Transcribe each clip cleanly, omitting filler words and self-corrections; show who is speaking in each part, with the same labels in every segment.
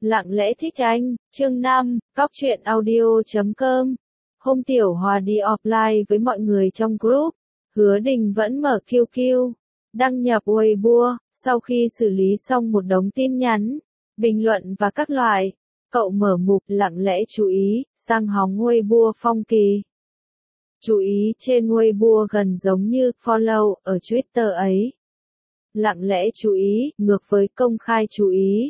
Speaker 1: Lặng lẽ thích anh, chương 5, cóc truyện audio.com. Hôm Tiểu Hòa đi offline với mọi người trong group, Hứa Đình vẫn mở QQ, đăng nhập Weibo, sau khi xử lý xong một đống tin nhắn, bình luận và các loại, cậu mở mục lặng lẽ chú ý, sang hóng Weibo Phong Kỳ. Chú ý trên Weibo gần giống như follow ở Twitter ấy. Lặng lẽ chú ý, ngược với công khai chú ý.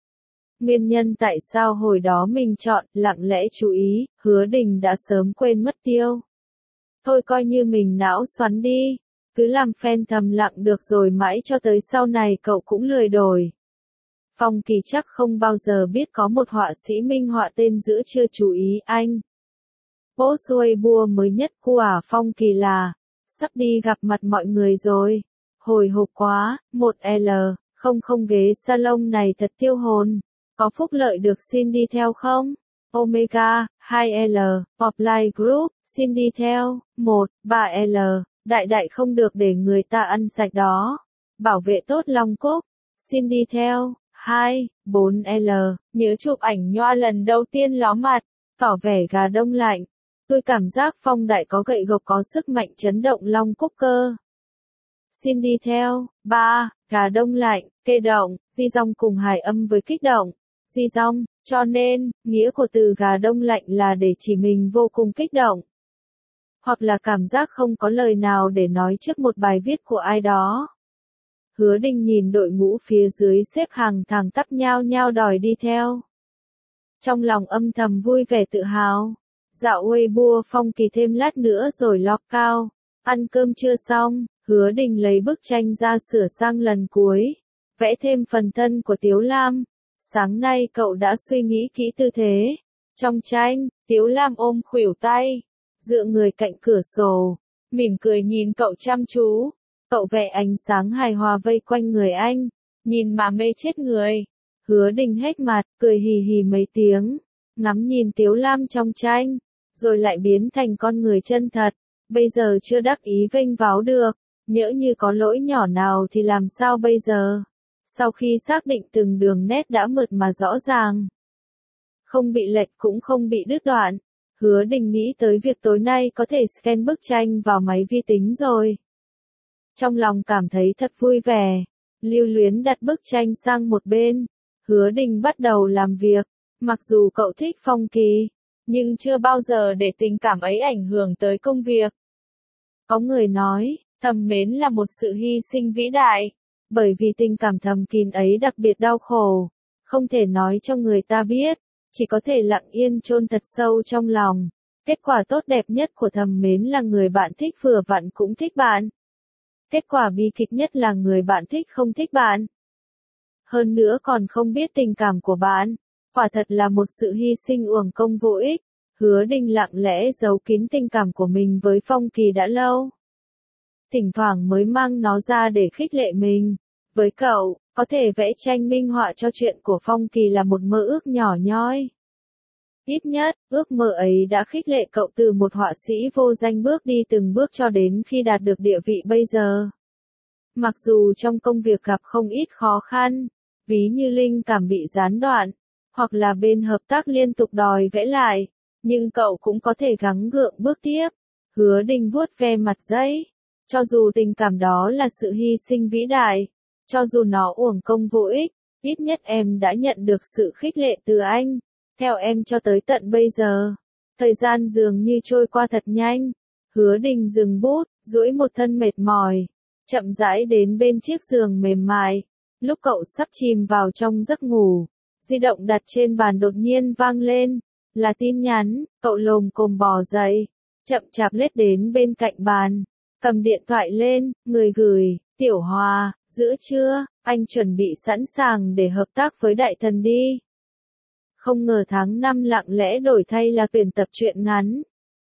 Speaker 1: Nguyên nhân tại sao hồi đó mình chọn lặng lẽ chú ý, Hứa Đình đã sớm quên mất tiêu. Thôi coi như mình não xoắn đi, cứ làm fan thầm lặng được rồi mãi cho tới sau này cậu cũng lười đổi. Phong Kỳ chắc không bao giờ biết có một họa sĩ minh họa tên giữa chưa chú ý anh. Post Weibo mới nhất của Phong Kỳ là, sắp đi gặp mặt mọi người rồi. Hồi hộp quá, 1L, không ghế salon này thật tiêu hồn. Có phúc lợi được xin đi theo không? Omega, 2L, Offline Group, xin đi theo, 1, 3L, đại không được để người ta ăn sạch đó. Bảo vệ tốt Long Cúc, xin đi theo, 2, 4L, nhớ chụp ảnh nhoa lần đầu tiên ló mặt, tỏ vẻ gà đông lạnh. Tôi cảm giác Phong đại có gậy gộc có sức mạnh chấn động Long Cúc cơ. Xin đi theo, 3, gà đông lạnh, kê động, di dong cùng hài âm với kích động. Di dong, cho nên, nghĩa của từ gà đông lạnh là để chỉ mình vô cùng kích động. Hoặc là cảm giác không có lời nào để nói trước một bài viết của ai đó. Hứa Đình nhìn đội ngũ phía dưới xếp hàng thẳng tắp nhao nhao đòi đi theo. Trong lòng âm thầm vui vẻ tự hào. Dạo Weibo Phong Kỳ thêm lát nữa rồi lock cao. Ăn cơm chưa xong, Hứa Đình lấy bức tranh ra sửa sang lần cuối. Vẽ thêm phần thân của Tiếu Lam. Sáng nay cậu đã suy nghĩ kỹ tư thế. Trong tranh, Tiếu Lam ôm khuỷu tay, dựa người cạnh cửa sổ, mỉm cười nhìn cậu chăm chú. Cậu vẽ ánh sáng hài hòa vây quanh người anh, nhìn mà mê chết người. Hứa Đình hết mặt, cười hì hì mấy tiếng, ngắm nhìn Tiếu Lam trong tranh, rồi lại biến thành con người chân thật. Bây giờ chưa đắc ý vênh váo được, nhỡ như có lỗi nhỏ nào thì làm sao bây giờ? Sau khi xác định từng đường nét đã mượt mà rõ ràng, không bị lệch cũng không bị đứt đoạn, Hứa Đình nghĩ tới việc tối nay có thể scan bức tranh vào máy vi tính rồi. Trong lòng cảm thấy thật vui vẻ, lưu luyến đặt bức tranh sang một bên, Hứa Đình bắt đầu làm việc. Mặc dù cậu thích Phong Kỳ, nhưng chưa bao giờ để tình cảm ấy ảnh hưởng tới công việc. Có người nói, thầm mến là một sự hy sinh vĩ đại. Bởi vì tình cảm thầm kín ấy đặc biệt đau khổ, không thể nói cho người ta biết, chỉ có thể lặng yên chôn thật sâu trong lòng. Kết quả tốt đẹp nhất của thầm mến là người bạn thích vừa vặn cũng thích bạn. Kết quả bi kịch nhất là người bạn thích không thích bạn. Hơn nữa còn không biết tình cảm của bạn. Quả thật là một sự hy sinh uổng công vô ích. Hứa Đình lặng lẽ giấu kín tình cảm của mình với Phong Kỳ đã lâu. Thỉnh thoảng mới mang nó ra để khích lệ mình. Với cậu, có thể vẽ tranh minh họa cho chuyện của Phong Kỳ là một mơ ước nhỏ nhoi. Ít nhất, ước mơ ấy đã khích lệ cậu từ một họa sĩ vô danh bước đi từng bước cho đến khi đạt được địa vị bây giờ. Mặc dù trong công việc gặp không ít khó khăn, ví như linh cảm bị gián đoạn, hoặc là bên hợp tác liên tục đòi vẽ lại, nhưng cậu cũng có thể gắng gượng bước tiếp. Hứa Đình vuốt ve mặt giấy. Cho dù tình cảm đó là sự hy sinh vĩ đại, cho dù nó uổng công vô ích, ít nhất em đã nhận được sự khích lệ từ anh. Theo em cho tới tận bây giờ, thời gian dường như trôi qua thật nhanh. Hứa Đình dừng bút, duỗi một thân mệt mỏi, chậm rãi đến bên chiếc giường mềm mại. Lúc cậu sắp chìm vào trong giấc ngủ, di động đặt trên bàn đột nhiên vang lên, là tin nhắn. Cậu lồm cồm bò dậy, chậm chạp lết đến bên cạnh bàn, cầm điện thoại lên, người gửi, Tiểu Hòa, giữa trưa, anh chuẩn bị sẵn sàng để hợp tác với đại thần đi. Không ngờ tháng 5 lặng lẽ đổi thay là tuyển tập truyện ngắn.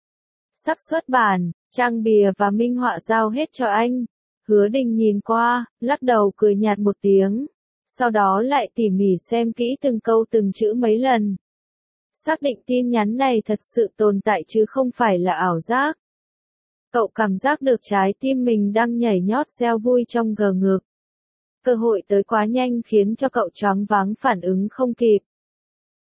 Speaker 1: Sắp xuất bản, trang bìa và minh họa giao hết cho anh. Hứa Đình nhìn qua, lắc đầu cười nhạt một tiếng. Sau đó lại tỉ mỉ xem kỹ từng câu từng chữ mấy lần. Xác định tin nhắn này thật sự tồn tại chứ không phải là ảo giác. Cậu cảm giác được trái tim mình đang nhảy nhót reo vui trong gờ ngực. Cơ hội tới quá nhanh khiến cho cậu choáng váng phản ứng không kịp.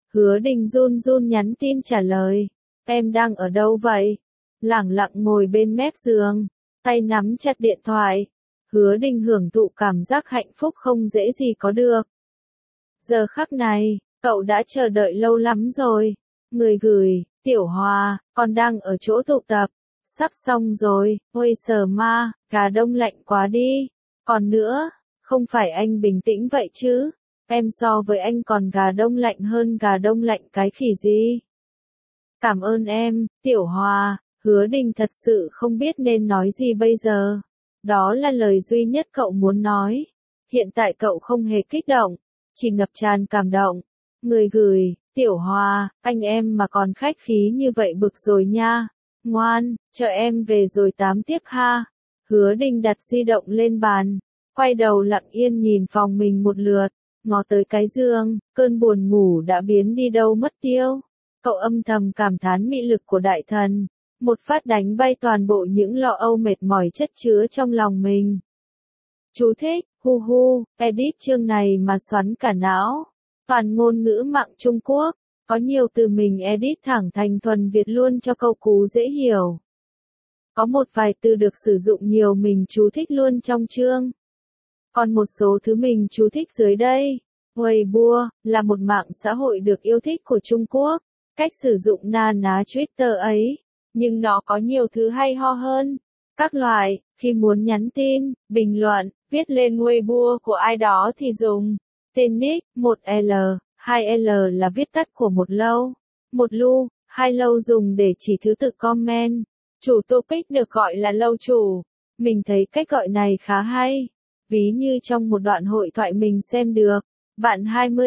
Speaker 1: Hứa Đình run run nhắn tin trả lời. Em đang ở đâu vậy? Lẳng lặng ngồi bên mép giường, tay nắm chặt điện thoại. Hứa Đình hưởng thụ cảm giác hạnh phúc không dễ gì có được. Giờ khắc này, cậu đã chờ đợi lâu lắm rồi. Người gửi, Tiểu Hòa, con đang ở chỗ tụ tập. Sắp xong rồi, ôi sờ ma, gà đông lạnh quá đi. Còn nữa, không phải anh bình tĩnh vậy chứ. Em so với anh còn gà đông lạnh hơn gà đông lạnh cái khỉ gì. Cảm ơn em, Tiểu Hòa. Hứa Đình thật sự không biết nên nói gì bây giờ. Đó là lời duy nhất cậu muốn nói. Hiện tại cậu không hề kích động, chỉ ngập tràn cảm động. Người gửi, Tiểu Hòa, anh em mà còn khách khí như vậy bực rồi nha. Ngoan, chờ em về rồi tám tiếp ha. Hứa Đình đặt di động lên bàn, quay đầu lặng yên nhìn phòng mình một lượt, ngó tới cái giường, cơn buồn ngủ đã biến đi đâu mất tiêu. Cậu âm thầm cảm thán mị lực của đại thần, một phát đánh bay toàn bộ những lo âu mệt mỏi chất chứa trong lòng mình. Chú thích, hu hu, edit chương này mà xoắn cả não. Toàn ngôn ngữ mạng Trung Quốc, có nhiều từ mình edit thẳng thành thuần Việt luôn cho câu cú dễ hiểu. Có một vài từ được sử dụng nhiều mình chú thích luôn trong chương. Còn một số thứ mình chú thích dưới đây. Weibo là một mạng xã hội được yêu thích của Trung Quốc. Cách sử dụng na ná Twitter ấy, nhưng nó có nhiều thứ hay ho hơn. Các loại, khi muốn nhắn tin, bình luận, viết lên Weibo của ai đó thì dùng tên nick, 1L, 2L là viết tắt của một lâu, một lu, hai lâu dùng để chỉ thứ tự comment. Chủ topic được gọi là lâu chủ. Mình thấy cách gọi này khá hay. Ví như trong một đoạn hội thoại mình xem được, bạn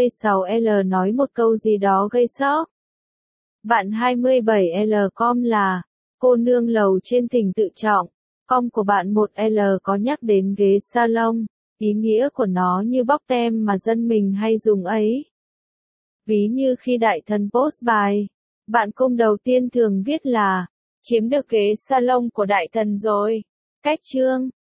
Speaker 1: 26L nói một câu gì đó gây sốc. Bạn 27L com là cô nương lầu trên tỉnh tự trọng. Com của bạn 1L có nhắc đến ghế salon, ý nghĩa của nó như bóc tem mà dân mình hay dùng ấy. Ví như khi đại thần post bài, bạn cung đầu tiên thường viết là chiếm được ghế salon của đại thần rồi. Cách chương